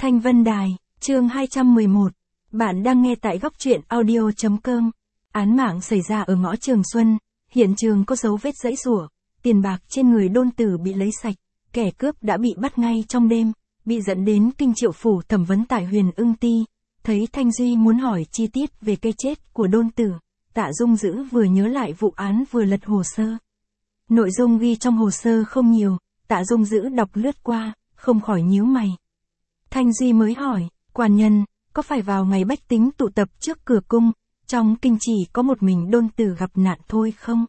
Thanh Vân Đài, chương 211. Bạn đang nghe tại góc truyện audio.com. Án mạng xảy ra ở ngõ Trường Xuân, hiện trường có dấu vết giãy giụa, tiền bạc trên người Đôn Tử bị lấy sạch, kẻ cướp đã bị bắt ngay trong đêm, bị dẫn đến Kinh Triệu Phủ thẩm vấn tại Huyền Ưng Ti. Thấy Thanh Duy muốn hỏi chi tiết về cái chết của Đôn Tử, Tạ Dung Dữ vừa nhớ lại vụ án vừa lật hồ sơ. Nội dung ghi trong hồ sơ không nhiều, Tạ Dung Dữ đọc lướt qua, không khỏi nhíu mày. Thanh Duy mới hỏi, quan nhân, có phải vào ngày bách tính tụ tập trước cửa cung, trong kinh chỉ có một mình Đôn Tử gặp nạn thôi không?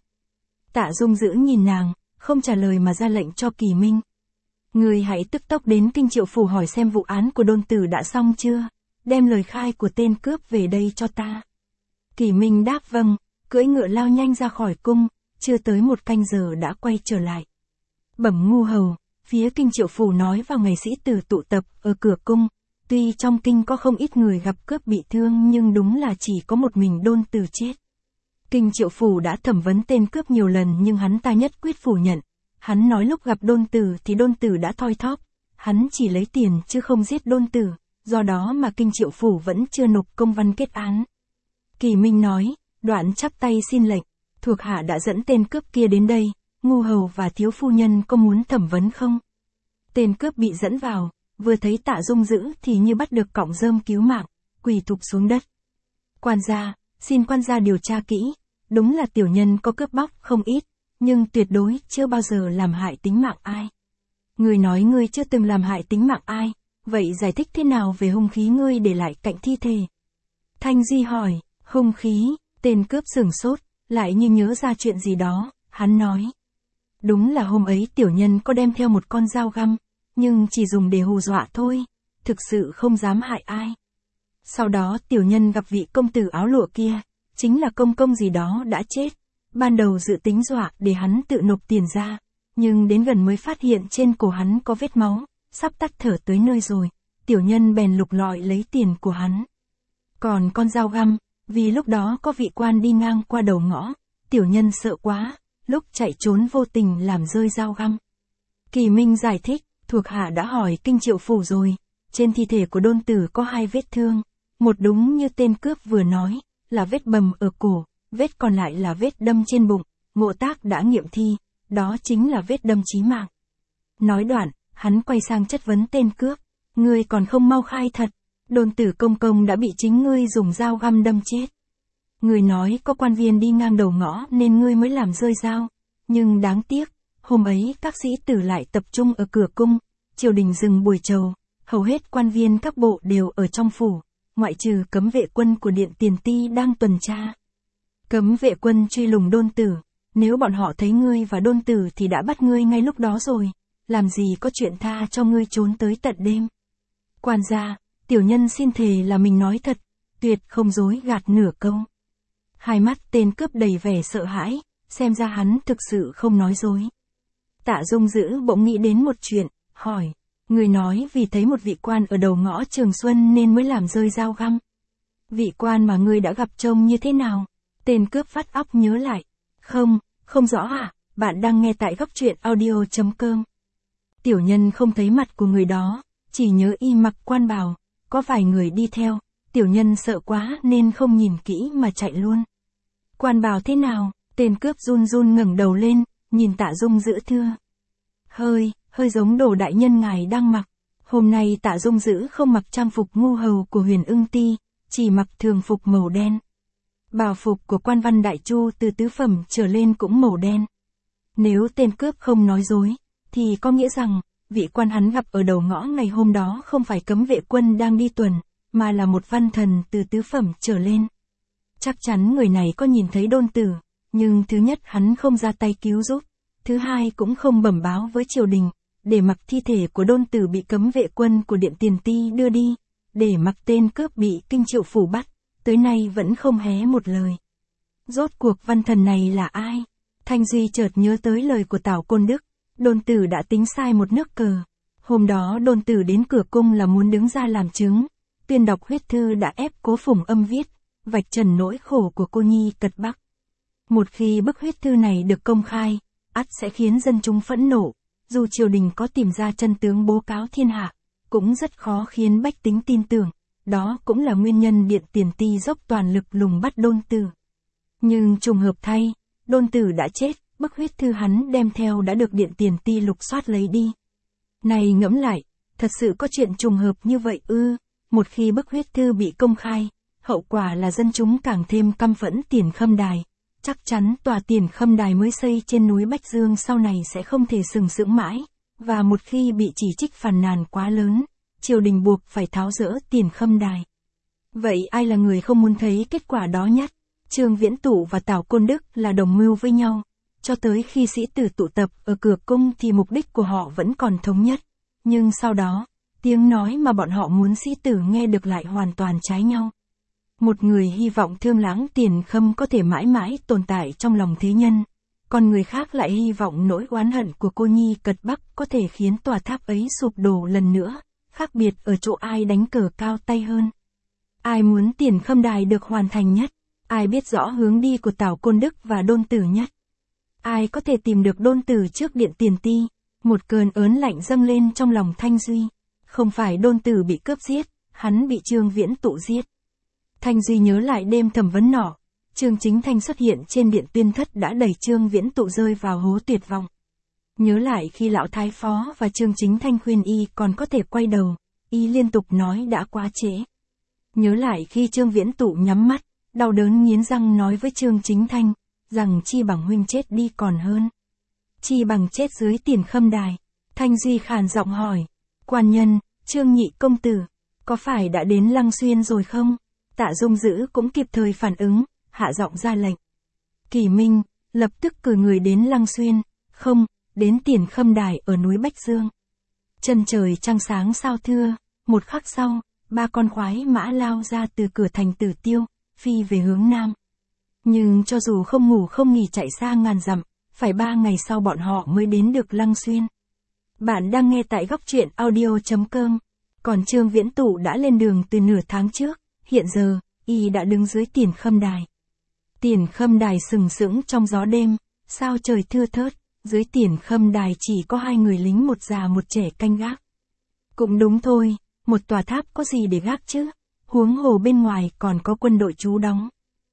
Tạ Dung Dữ nhìn nàng, không trả lời mà ra lệnh cho Kỳ Minh. Người hãy tức tốc đến Kinh Triệu Phủ hỏi xem vụ án của Đôn Tử đã xong chưa, đem lời khai của tên cướp về đây cho ta. Kỳ Minh đáp vâng, cưỡi ngựa lao nhanh ra khỏi cung, chưa tới một canh giờ đã quay trở lại. Bẩm ngu hầu, phía Kinh Triệu Phủ nói vào ngày sĩ tử tụ tập ở cửa cung, tuy trong kinh có không ít người gặp cướp bị thương nhưng đúng là chỉ có một mình Đôn Tử chết. Kinh Triệu Phủ đã thẩm vấn tên cướp nhiều lần nhưng hắn ta nhất quyết phủ nhận. Hắn nói lúc gặp Đôn Tử thì Đôn Tử đã thoi thóp, hắn chỉ lấy tiền chứ không giết Đôn Tử, do đó mà Kinh Triệu Phủ vẫn chưa nộp công văn kết án. Kỳ Minh nói, đoạn chắp tay xin lệnh, thuộc hạ đã dẫn tên cướp kia đến đây, ngu hầu và thiếu phu nhân có muốn thẩm vấn không? Tên cướp bị dẫn vào, vừa thấy Tạ Dung Dữ thì như bắt được cọng rơm cứu mạng, quỳ thụp xuống đất. Quan gia, xin quan gia điều tra kỹ, đúng là tiểu nhân có cướp bóc không ít, nhưng tuyệt đối chưa bao giờ làm hại tính mạng ai. Người nói ngươi chưa từng làm hại tính mạng ai, vậy giải thích thế nào về hung khí ngươi để lại cạnh thi thể? Thanh Duy hỏi, hung khí, tên cướp sửng sốt, lại như nhớ ra chuyện gì đó, hắn nói. Đúng là hôm ấy tiểu nhân có đem theo một con dao găm, nhưng chỉ dùng để hù dọa thôi, thực sự không dám hại ai. Sau đó tiểu nhân gặp vị công tử áo lụa kia, chính là công công gì đó đã chết. Ban đầu dự tính dọa để hắn tự nộp tiền ra, nhưng đến gần mới phát hiện trên cổ hắn có vết máu, sắp tắt thở tới nơi rồi, tiểu nhân bèn lục lọi lấy tiền của hắn. Còn con dao găm, vì lúc đó có vị quan đi ngang qua đầu ngõ, tiểu nhân sợ quá, lúc chạy trốn vô tình làm rơi dao găm. Kỳ Minh giải thích, thuộc hạ đã hỏi Kinh Triệu Phủ rồi, trên thi thể của Đôn Tử có 2 vết thương, một đúng như tên cướp vừa nói, là vết bầm ở cổ, vết còn lại là vết đâm trên bụng, ngộ tác đã nghiệm thi, đó chính là vết đâm chí mạng. Nói đoạn, hắn quay sang chất vấn tên cướp, ngươi còn không mau khai thật, Đôn Tử công công đã bị chính ngươi dùng dao găm đâm chết. Ngươi nói có quan viên đi ngang đầu ngõ nên ngươi mới làm rơi dao, nhưng đáng tiếc, hôm ấy các sĩ tử lại tập trung ở cửa cung, triều đình dừng buổi chầu, hầu hết quan viên các bộ đều ở trong phủ, ngoại trừ cấm vệ quân của Điện Tiền Ti đang tuần tra. Cấm vệ quân truy lùng Đôn Tử, nếu bọn họ thấy ngươi và Đôn Tử thì đã bắt ngươi ngay lúc đó rồi, làm gì có chuyện tha cho ngươi trốn tới tận đêm. Quan gia, tiểu nhân xin thề là mình nói thật, tuyệt không dối gạt nửa câu. Hai mắt tên cướp đầy vẻ sợ hãi, xem ra hắn thực sự không nói dối. Tạ Dung Dữ bỗng nghĩ đến một chuyện, hỏi, người nói vì thấy một vị quan ở đầu ngõ Trường Xuân nên mới làm rơi dao găm. Vị quan mà ngươi đã gặp trông như thế nào? Tên cướp vắt óc nhớ lại. Không rõ à, bạn đang nghe tại góc truyện audio.com. Tiểu nhân không thấy mặt của người đó, chỉ nhớ y mặc quan bào, có vài người đi theo, tiểu nhân sợ quá nên không nhìn kỹ mà chạy luôn. Quan bào thế nào? Tên cướp run run ngẩng đầu lên, nhìn Tạ Dung Dữ thưa. Hơi giống đồ đại nhân ngài đang mặc. Hôm nay Tạ Dung Dữ không mặc trang phục ngu hầu của Huyền Ưng Ti, chỉ mặc thường phục màu đen. Bào phục của quan văn đại chu từ tứ phẩm trở lên cũng màu đen. Nếu tên cướp không nói dối, thì có nghĩa rằng, vị quan hắn gặp ở đầu ngõ ngày hôm đó không phải cấm vệ quân đang đi tuần, mà là một văn thần từ tứ phẩm trở lên. Chắc chắn người này có nhìn thấy Đôn Tử, nhưng thứ nhất hắn không ra tay cứu giúp, thứ hai cũng không bẩm báo với triều đình, để mặc thi thể của Đôn Tử bị cấm vệ quân của Điện Tiền Ti đưa đi, để mặc tên cướp bị Kinh Triệu Phủ bắt. Tới nay vẫn không hé một lời. Rốt cuộc văn thần này là ai? Thanh Duy chợt nhớ tới lời của Tào Côn Đức, Đôn Tử đã tính sai một nước cờ. Hôm đó Đôn Tử đến cửa cung là muốn đứng ra làm chứng, tuyên đọc huyết thư đã ép Cố Phùng Âm viết, vạch trần nỗi khổ của cô nhi cật Bắc. Một khi bức huyết thư này được công khai, ắt sẽ khiến dân chúng phẫn nộ, dù triều đình có tìm ra chân tướng bố cáo thiên hạ, cũng rất khó khiến bách tính tin tưởng, đó cũng là nguyên nhân Điện Tiền Ti dốc toàn lực lùng bắt Đôn Tử. Nhưng trùng hợp thay, Đôn Tử đã chết, bức huyết thư hắn đem theo đã được Điện Tiền Ti lục soát lấy đi. Này ngẫm lại, thật sự có chuyện trùng hợp như vậy ư? Một khi bức huyết thư bị công khai, hậu quả là dân chúng càng thêm căm phẫn Tiền Khâm Đài. Chắc chắn tòa Tiền Khâm Đài mới xây trên núi Bách Dương sau này sẽ không thể sừng sững mãi, và một khi bị chỉ trích phàn nàn quá lớn, triều đình buộc phải tháo dỡ Tiền Khâm Đài. Vậy ai là người không muốn thấy kết quả đó nhất? Trương Viễn Tụ và Tào Côn Đức là đồng mưu với nhau. Cho tới khi sĩ tử tụ tập ở cửa cung thì mục đích của họ vẫn còn thống nhất. Nhưng sau đó, tiếng nói mà bọn họ muốn sĩ tử nghe được lại hoàn toàn trái nhau. Một người hy vọng Thương Lãng Tiền Khâm có thể mãi mãi tồn tại trong lòng thế nhân. Còn người khác lại hy vọng nỗi oán hận của cô nhi cật Bắc có thể khiến tòa tháp ấy sụp đổ lần nữa. Khác biệt ở chỗ ai đánh cờ cao tay hơn. Ai muốn Tiền Khâm Đài được hoàn thành nhất? Ai biết rõ hướng đi của Tào Côn Đức và Đôn Tử nhất? Ai có thể tìm được Đôn Tử trước Điện Tiền Ti? Một cơn ớn lạnh dâng lên trong lòng Thanh Duy. Không phải Đôn Tử bị cướp giết, hắn bị Trương Viễn Tụ giết. Thanh Duy nhớ lại đêm thẩm vấn nọ, Trương Chính Thanh xuất hiện trên điện tuyên thất đã đẩy Trương Viễn Tụ rơi vào hố tuyệt vọng. Nhớ lại khi lão thái phó và Trương Chính Thanh khuyên y còn có thể quay đầu, y liên tục nói đã quá trễ. Nhớ lại khi Trương Viễn Tụ nhắm mắt, đau đớn nghiến răng nói với Trương Chính Thanh, rằng chi bằng huynh chết đi còn hơn. Chi bằng chết dưới Tiền Khâm Đài. Thanh Duy khàn giọng hỏi, quan nhân, Trương nhị công tử, có phải đã đến Lăng Xuyên rồi không? Tạ Dung Dữ cũng kịp thời phản ứng, hạ giọng ra lệnh. Kỳ Minh, lập tức cử người đến Lăng Xuyên, không, đến Tiền Khâm Đài ở núi Bách Dương. Chân trời trăng sáng sao thưa, một khắc sau, 3 con khoái mã lao ra từ cửa thành Tử Tiêu, phi về hướng nam. Nhưng cho dù không ngủ không nghỉ chạy xa ngàn dặm, phải 3 ngày sau bọn họ mới đến được Lăng Xuyên. Bạn đang nghe tại góc truyện audio.com. Còn Trương Viễn Tụ đã lên đường từ nửa tháng trước, hiện giờ, y đã đứng dưới Tiền Khâm Đài. Tiền Khâm Đài sừng sững trong gió đêm, sao trời thưa thớt, dưới Tiền Khâm Đài chỉ có 2 người lính một già một trẻ canh gác. Cũng đúng thôi, một tòa tháp có gì để gác chứ, huống hồ bên ngoài còn có quân đội trú đóng.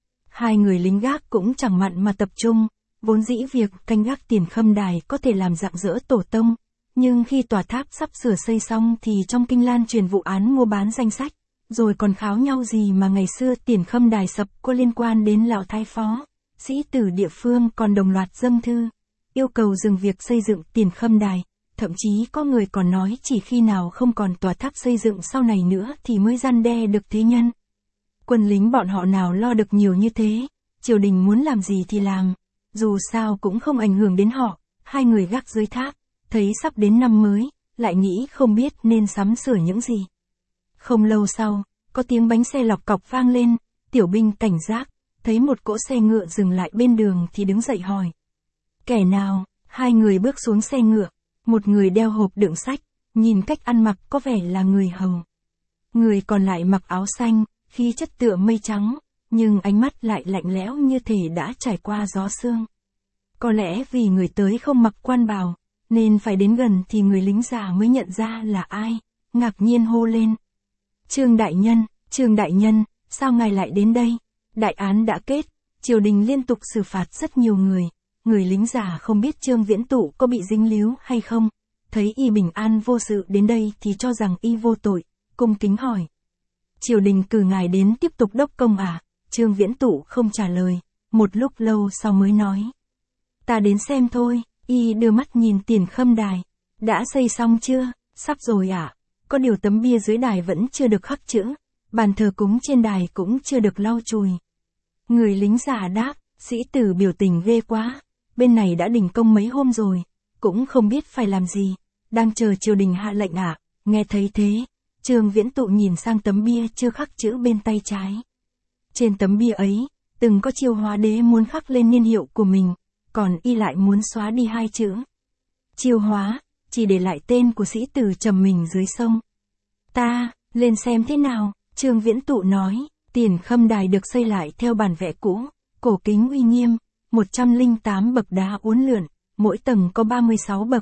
2 người lính gác cũng chẳng mặn mà tập trung, vốn dĩ việc canh gác Tiền Khâm Đài có thể làm rạng rỡ tổ tông, nhưng khi tòa tháp sắp sửa xây xong thì trong Kinh Lan truyền vụ án mua bán danh sách, rồi còn kháo nhau gì mà ngày xưa Tiền Khâm Đài sập có liên quan đến lão thái phó, sĩ tử địa phương còn đồng loạt dâng thư, yêu cầu dừng việc xây dựng Tiền Khâm Đài, thậm chí có người còn nói chỉ khi nào không còn tòa tháp xây dựng sau này nữa thì mới răn đe được thế nhân. Quân lính bọn họ nào lo được nhiều như thế, triều đình muốn làm gì thì làm, dù sao cũng không ảnh hưởng đến họ. 2 người gác dưới tháp, thấy sắp đến năm mới, lại nghĩ không biết nên sắm sửa những gì. Không lâu sau, có tiếng bánh xe lọc cọc vang lên, tiểu binh cảnh giác, thấy một cỗ xe ngựa dừng lại bên đường thì đứng dậy hỏi. Kẻ nào? 2 người bước xuống xe ngựa, một người đeo hộp đựng sách, nhìn cách ăn mặc có vẻ là người hầu. Người còn lại mặc áo xanh, khí chất tựa mây trắng, nhưng ánh mắt lại lạnh lẽo như thể đã trải qua gió sương. Có lẽ vì người tới không mặc quan bào, nên phải đến gần thì người lính già mới nhận ra là ai, ngạc nhiên hô lên. Trương đại nhân, sao ngài lại đến đây? Đại án đã kết, triều đình liên tục xử phạt rất nhiều người. Người lính già không biết Trương Viễn Tụ có bị dính líu hay không, thấy y bình an vô sự đến đây thì cho rằng y vô tội, cung kính hỏi. Triều đình cử ngài đến tiếp tục đốc công à? Trương Viễn Tụ không trả lời, một lúc lâu sau mới nói. Ta đến xem thôi. Y đưa mắt nhìn Tiền Khâm Đài. Đã xây xong chưa? Sắp rồi ạ. Có điều tấm bia dưới đài vẫn chưa được khắc chữ, bàn thờ cúng trên đài cũng chưa được lau chùi. Người lính già đáp, sĩ tử biểu tình ghê quá. Bên này đã đình công mấy hôm rồi, cũng không biết phải làm gì, đang chờ triều đình hạ lệnh ạ. Nghe thấy thế, Trương Viễn Tụ nhìn sang tấm bia chưa khắc chữ bên tay trái. Trên tấm bia ấy, từng có Chiêu Hóa Đế muốn khắc lên niên hiệu của mình, còn y lại muốn xóa đi 2 chữ. Chiêu Hóa, chỉ để lại tên của sĩ tử trầm mình dưới sông. Ta, lên xem thế nào, Trương Viễn Tụ nói. Tiền Khâm Đài được xây lại theo bản vẽ cũ, cổ kính uy nghiêm, 108 bậc đá uốn lượn, mỗi tầng có 36 bậc,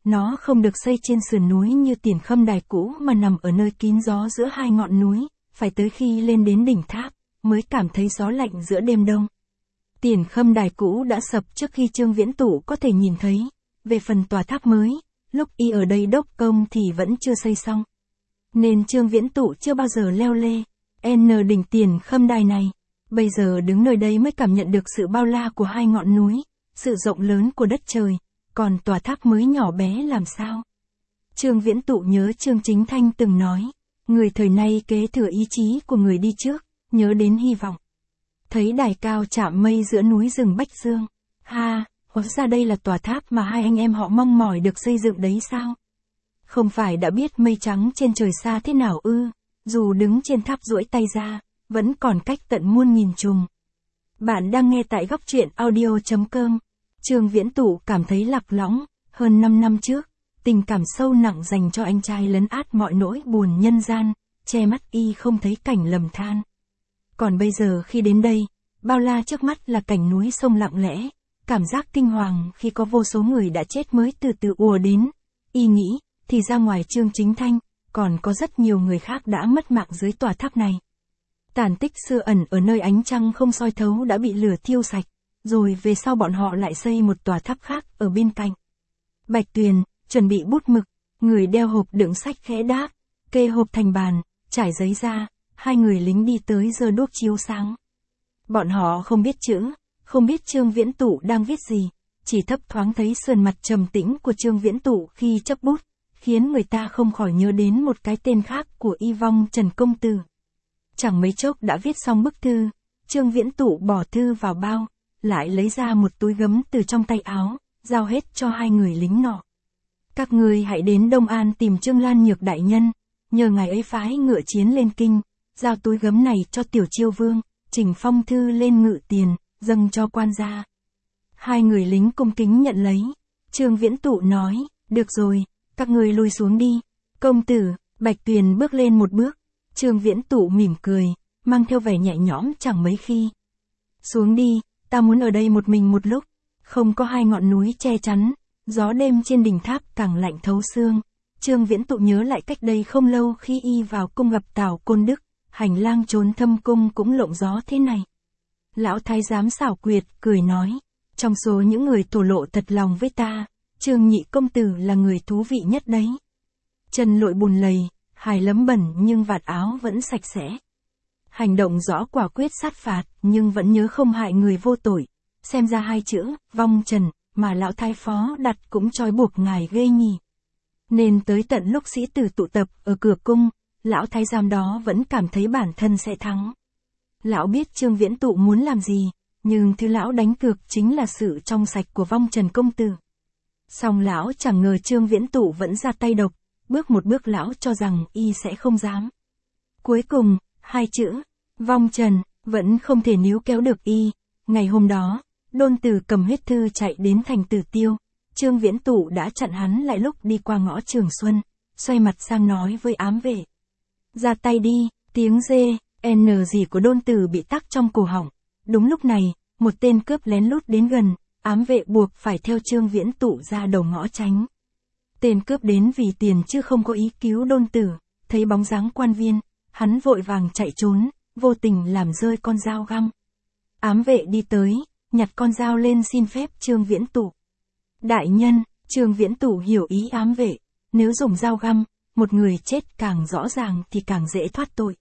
Nó không được xây trên sườn núi như Tiền Khâm Đài cũ mà nằm ở nơi kín gió giữa hai ngọn núi, phải tới khi lên đến đỉnh tháp, mới cảm thấy gió lạnh giữa đêm đông. Tiền Khâm Đài cũ đã sập trước khi Trương Viễn Tụ có thể nhìn thấy. Về phần tòa tháp mới, lúc y ở đây đốc công thì vẫn chưa xây xong. Nên Trương Viễn Tụ chưa bao giờ leo lê đỉnh Tiền Khâm Đài này. Bây giờ đứng nơi đây mới cảm nhận được sự bao la của hai ngọn núi, sự rộng lớn của đất trời, còn tòa tháp mới nhỏ bé làm sao. Trương Viễn Tụ nhớ Trương Chính Thanh từng nói, người thời nay kế thừa ý chí của người đi trước, nhớ đến hy vọng. Thấy đài cao chạm mây giữa núi rừng Bách Dương. Ha, hóa ra đây là tòa tháp mà hai anh em họ mong mỏi được xây dựng đấy sao? Không phải đã biết mây trắng trên trời xa thế nào ư, dù đứng trên tháp duỗi tay ra, vẫn còn cách tận muôn nghìn trùng. Bạn đang nghe tại góc truyện audio.com. Trương Viễn Tụ cảm thấy lạc lõng, hơn 5 năm trước, tình cảm sâu nặng dành cho anh trai lấn át mọi nỗi buồn nhân gian, che mắt y không thấy cảnh lầm than. Còn bây giờ khi đến đây, bao la trước mắt là cảnh núi sông lặng lẽ, cảm giác kinh hoàng khi có vô số người đã chết mới từ từ ùa đến. Y nghĩ, thì ra ngoài Trương Chính Thanh, còn có rất nhiều người khác đã mất mạng dưới tòa tháp này. Tàn tích xưa ẩn ở nơi ánh trăng không soi thấu đã bị lửa thiêu sạch, rồi về sau bọn họ lại xây một tòa tháp khác ở bên cạnh. Bạch Tuyền, chuẩn bị bút mực, người đeo hộp đựng sách khẽ đáp, kê hộp thành bàn, trải giấy ra, hai người lính đi tới giơ đuốc chiếu sáng. Bọn họ không biết chữ, không biết Trương Viễn Tụ đang viết gì, chỉ thấp thoáng thấy sườn mặt trầm tĩnh của Trương Viễn Tụ khi chấp bút, khiến người ta không khỏi nhớ đến một cái tên khác của y vong Trần Công Tử. Chẳng mấy chốc đã viết xong bức thư, Trương Viễn Tụ bỏ thư vào bao, lại lấy ra một túi gấm từ trong tay áo, giao hết cho hai người lính nọ. Các ngươi hãy đến Đông An tìm Trương Lan Nhược đại nhân, nhờ ngài ấy phái ngựa chiến lên kinh, giao túi gấm này cho Tiểu Chiêu Vương, trình phong thư lên ngự tiền, dâng cho quan gia. Hai người lính cung kính nhận lấy. Trương Viễn Tụ nói, được rồi, các ngươi lui xuống đi. Công tử, Bạch Tuyền bước lên một bước. Trương Viễn Tụ mỉm cười, mang theo vẻ nhẹ nhõm chẳng mấy khi. Xuống đi, ta muốn ở đây một mình một lúc. Không có hai ngọn núi che chắn, gió đêm trên đỉnh tháp càng lạnh thấu xương. Trương Viễn Tụ nhớ lại cách đây không lâu khi y vào cung gặp Tào Côn Đức, hành lang trốn thâm cung cũng lộng gió thế này. Lão thái giám xảo quyệt, cười nói, trong số những người thổ lộ thật lòng với ta, Trương nhị công tử là người thú vị nhất đấy. Chân lội bùn lầy, hài lấm bẩn nhưng vạt áo vẫn sạch sẽ. Hành động rõ quả quyết sát phạt nhưng vẫn nhớ không hại người vô tội. Xem ra hai chữ, vong trần, mà lão thái phó đặt cũng trói buộc ngài ghê nhỉ. Nên tới tận lúc sĩ tử tụ tập ở cửa cung, lão thái giám đó vẫn cảm thấy bản thân sẽ thắng. Lão biết Trương Viễn Tụ muốn làm gì, nhưng thứ lão đánh cược chính là sự trong sạch của vong Trần công tử. Song lão chẳng ngờ Trương Viễn Tụ vẫn ra tay độc, bước một bước lão cho rằng y sẽ không dám. Cuối cùng, hai chữ, vong Trần, vẫn không thể níu kéo được y. Ngày hôm đó, Đôn Tử cầm huyết thư chạy đến thành Tử Tiêu. Trương Viễn Tụ đã chặn hắn lại lúc đi qua ngõ Trường Xuân, xoay mặt sang nói với ám vệ. Ra tay đi, tiếng dê, n gì của Đôn Tử bị tắc trong cổ họng. Đúng lúc này, một tên cướp lén lút đến gần, ám vệ buộc phải theo Trương Viễn Tụ ra đầu ngõ tránh. Tên cướp đến vì tiền chứ không có ý cứu Đôn Tử, thấy bóng dáng quan viên, hắn vội vàng chạy trốn, vô tình làm rơi con dao găm. Ám vệ đi tới, nhặt con dao lên xin phép Trương Viễn Tụ. Đại nhân, Trương Viễn Tụ hiểu ý ám vệ, nếu dùng dao găm, một người chết càng rõ ràng thì càng dễ thoát tội.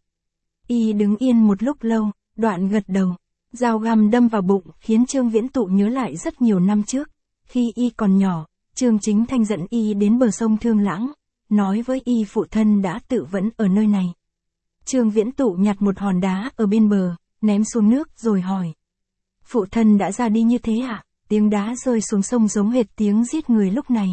Y đứng yên một lúc lâu, đoạn gật đầu. Dao găm đâm vào bụng khiến Trương Viễn Tụ nhớ lại rất nhiều năm trước. Khi y còn nhỏ, Trương Chính Thanh dẫn y đến bờ sông Thương Lãng, nói với y phụ thân đã tự vẫn ở nơi này. Trương Viễn Tụ nhặt một hòn đá ở bên bờ, ném xuống nước rồi hỏi. Phụ thân đã ra đi như thế ạ? Tiếng đá rơi xuống sông giống hệt tiếng giết người lúc này.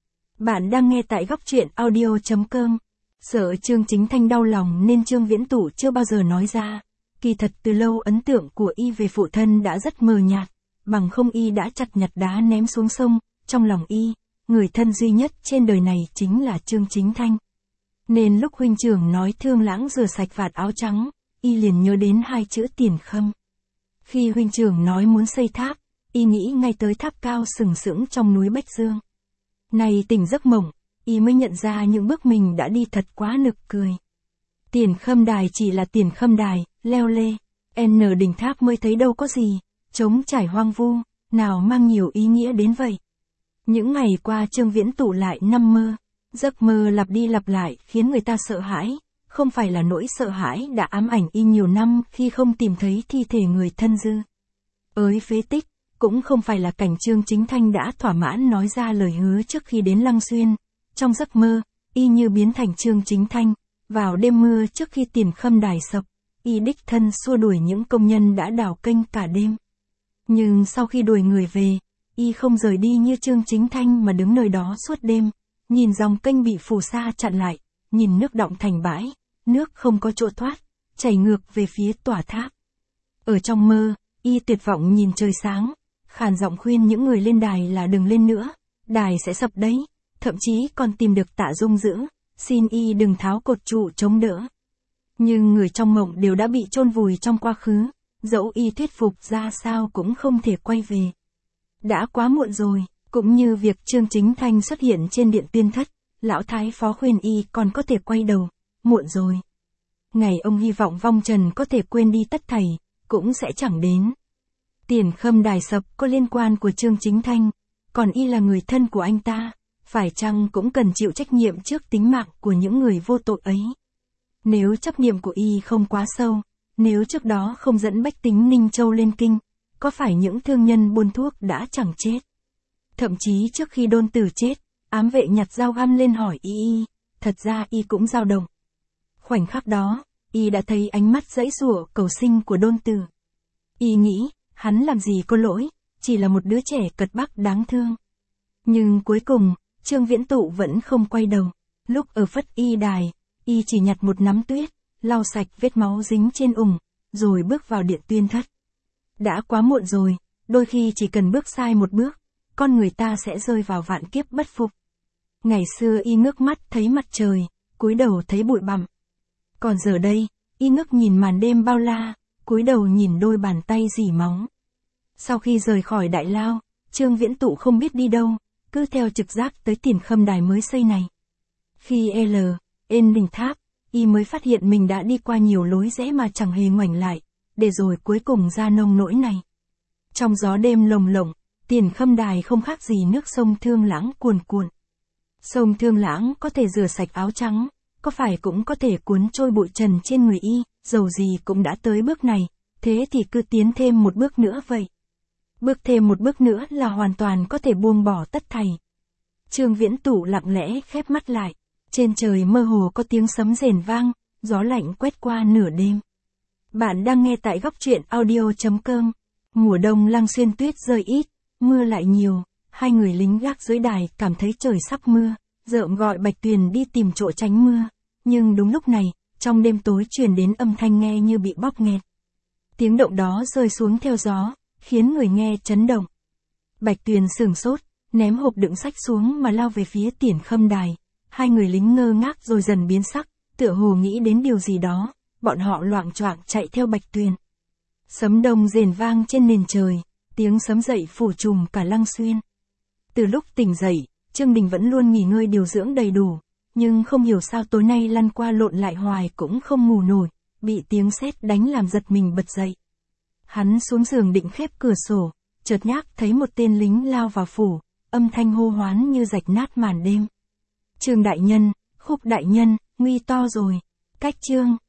Bạn đang nghe tại góc truyện audio.com. Sợ Trương Chính Thanh đau lòng nên Trương Viễn Tụ chưa bao giờ nói ra. Kỳ thật từ lâu ấn tượng của y về phụ thân đã rất mờ nhạt, bằng không y đã chặt nhặt đá ném xuống sông, trong lòng y, người thân duy nhất trên đời này chính là Trương Chính Thanh. Nên lúc huynh trưởng nói Thương Lãng rửa sạch vạt áo trắng, y liền nhớ đến hai chữ Tiền Khâm. Khi huynh trưởng nói muốn xây tháp, y nghĩ ngay tới tháp cao sừng sững trong núi Bách Dương. Này tỉnh giấc mộng, y mới nhận ra những bước mình đã đi thật quá nực cười. Tiền Khâm Đài chỉ là Tiền Khâm Đài, leo lê, N đỉnh tháp mới thấy đâu có gì, trống trải hoang vu, nào mang nhiều ý nghĩa đến vậy. Những ngày qua Trương Viễn tụ lại năm mơ, giấc mơ lặp đi lặp lại khiến người ta sợ hãi, không phải là nỗi sợ hãi đã ám ảnh y nhiều năm khi không tìm thấy thi thể người thân dư. Ới phế tích, cũng không phải là cảnh Trương Chính Thanh đã thỏa mãn nói ra lời hứa trước khi đến Lăng Xuyên. Trong giấc mơ, y như biến thành Trương Chính Thanh, vào đêm mưa trước khi Tiền Khâm Đài sập, y đích thân xua đuổi những công nhân đã đào kênh cả đêm. Nhưng sau khi đuổi người về, y không rời đi như Trương Chính Thanh mà đứng nơi đó suốt đêm, nhìn dòng kênh bị phù sa chặn lại, nhìn nước đọng thành bãi, nước không có chỗ thoát, chảy ngược về phía tòa tháp. Ở trong mơ, y tuyệt vọng nhìn trời sáng, khàn giọng khuyên những người lên đài là đừng lên nữa, đài sẽ sập đấy, thậm chí còn tìm được Tạ Dung giữ, xin y đừng tháo cột trụ chống đỡ. Nhưng người trong mộng đều đã bị chôn vùi trong quá khứ, dẫu y thuyết phục ra sao cũng không thể quay về. Đã quá muộn rồi, cũng như việc Trương Chính Thanh xuất hiện trên điện Tuyên Thất, lão thái phó khuyên y còn có thể quay đầu, muộn rồi. Ngày ông hy vọng vong trần có thể quên đi tất thảy, cũng sẽ chẳng đến. Tiền Khâm Đài sập có liên quan của Trương Chính Thanh, còn y là người thân của anh ta, phải chăng cũng cần chịu trách nhiệm trước tính mạng của những người vô tội ấy. Nếu chấp niệm của y không quá sâu, nếu trước đó không dẫn bách tính Ninh Châu lên kinh, có phải những thương nhân buôn thuốc đã chẳng chết? Thậm chí trước khi Đôn Tử chết, ám vệ nhặt dao găm lên hỏi y, thật ra y cũng dao động. Khoảnh khắc đó, y đã thấy ánh mắt giãy giụa cầu sinh của Đôn Tử. Y nghĩ, hắn làm gì có lỗi, chỉ là một đứa trẻ cật bắc đáng thương. Nhưng cuối cùng, Trương Viễn Tụ vẫn không quay đầu. Lúc ở Phất Y Đài, y chỉ nhặt một nắm tuyết, lau sạch vết máu dính trên ủng, rồi bước vào điện Tuyên Thất. Đã quá muộn rồi, đôi khi chỉ cần bước sai một bước, con người ta sẽ rơi vào vạn kiếp bất phục. Ngày xưa y ngước mắt thấy mặt trời, cúi đầu thấy bụi bặm. Còn giờ đây, y ngước nhìn màn đêm bao la, cúi đầu nhìn đôi bàn tay rỉ máu. Sau khi rời khỏi Đại Lao, Trương Viễn Tụ không biết đi đâu, cứ theo trực giác tới Tiền Khâm Đài mới xây này. Khi N đỉnh tháp, y mới phát hiện mình đã đi qua nhiều lối rẽ mà chẳng hề ngoảnh lại, để rồi cuối cùng ra nông nỗi này. Trong gió đêm lồng lộng, Tiền Khâm Đài không khác gì nước sông Thương Lãng cuồn cuộn. Sông Thương Lãng có thể rửa sạch áo trắng, có phải cũng có thể cuốn trôi bụi trần trên người y, dầu gì cũng đã tới bước này, thế thì cứ tiến thêm một bước nữa vậy. Bước thêm một bước nữa là hoàn toàn có thể buông bỏ tất thảy. Trương Viễn Tụ lặng lẽ khép mắt lại, trên trời mơ hồ có tiếng sấm rền vang, gió lạnh quét qua nửa đêm. Bạn đang nghe tại góc truyện audio.com. Mùa đông Lăng Xuyên tuyết rơi ít, mưa lại nhiều, hai người lính gác dưới đài cảm thấy trời sắp mưa, rợm gọi Bạch Tuyền đi tìm chỗ tránh mưa. Nhưng đúng lúc này, trong đêm tối truyền đến âm thanh nghe như bị bóp nghẹt. Tiếng động đó rơi xuống theo gió, khiến người nghe chấn động. Bạch Tuyền sửng sốt, ném hộp đựng sách xuống mà lao về phía Tiền Khâm Đài. Hai người lính ngơ ngác rồi dần biến sắc, tựa hồ nghĩ đến điều gì đó, bọn họ loạng choạng chạy theo Bạch Tuyền. Sấm đông rền vang trên nền trời, tiếng sấm dậy phủ trùm cả Lăng Xuyên. Từ lúc tỉnh dậy, Trương Đình vẫn luôn nghỉ ngơi điều dưỡng đầy đủ, nhưng không hiểu sao tối nay lăn qua lộn lại hoài cũng không ngủ nổi, bị tiếng sét đánh làm giật mình bật dậy. Hắn xuống giường định khép cửa sổ, chợt nhác thấy một tên lính lao vào phủ, âm thanh hô hoán như rạch nát màn đêm. Trương đại nhân, Khúc đại nhân, nguy to rồi. Cách Trương